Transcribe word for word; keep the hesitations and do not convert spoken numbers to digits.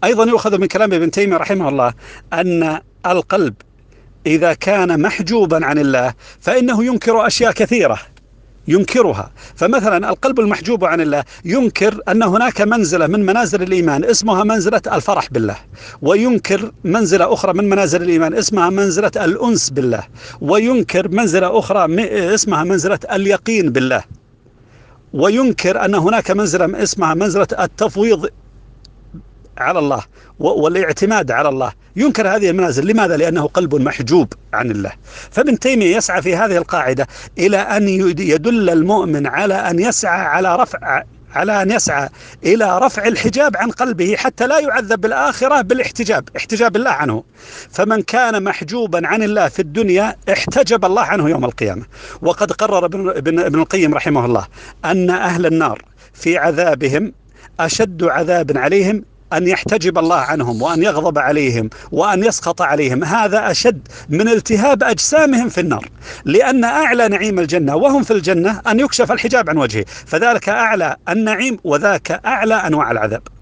أيضا يؤخذ من كلام ابن تيمية رحمه الله أن القلب إذا كان محجوبا عن الله فإنه ينكر أشياء كثيرة، ينكرها. فمثلا القلب المحجوب عن الله ينكر أن هناك منزلة من منازل الإيمان اسمها منزلة الفرح بالله، وينكر منزلة أخرى من منازل الإيمان اسمها منزلة الأنس بالله، وينكر منزلة أخرى اسمها منزلة اليقين بالله، وينكر أن هناك منزلة اسمها منزلة التفويض على الله والاعتماد على الله. ينكر هذه المنازل. لماذا؟ لأنه قلب محجوب عن الله. فابن تيمية يسعى في هذه القاعدة إلى أن يدل المؤمن على أن يسعى على رفع على أن يسعى إلى رفع الحجاب عن قلبه حتى لا يعذب بالآخرة بالاحتجاب، احتجاب الله عنه. فمن كان محجوبا عن الله في الدنيا احتجب الله عنه يوم القيامة. وقد قرر ابن ابن القيم رحمه الله أن أهل النار في عذابهم أشد عذاب عليهم أن يحتجب الله عنهم وأن يغضب عليهم وأن يسخط عليهم. هذا أشد من التهاب أجسامهم في النار، لأن أعلى نعيم الجنة وهم في الجنة أن يكشف الحجاب عن وجهه، فذلك أعلى النعيم وذاك أعلى أنواع العذاب.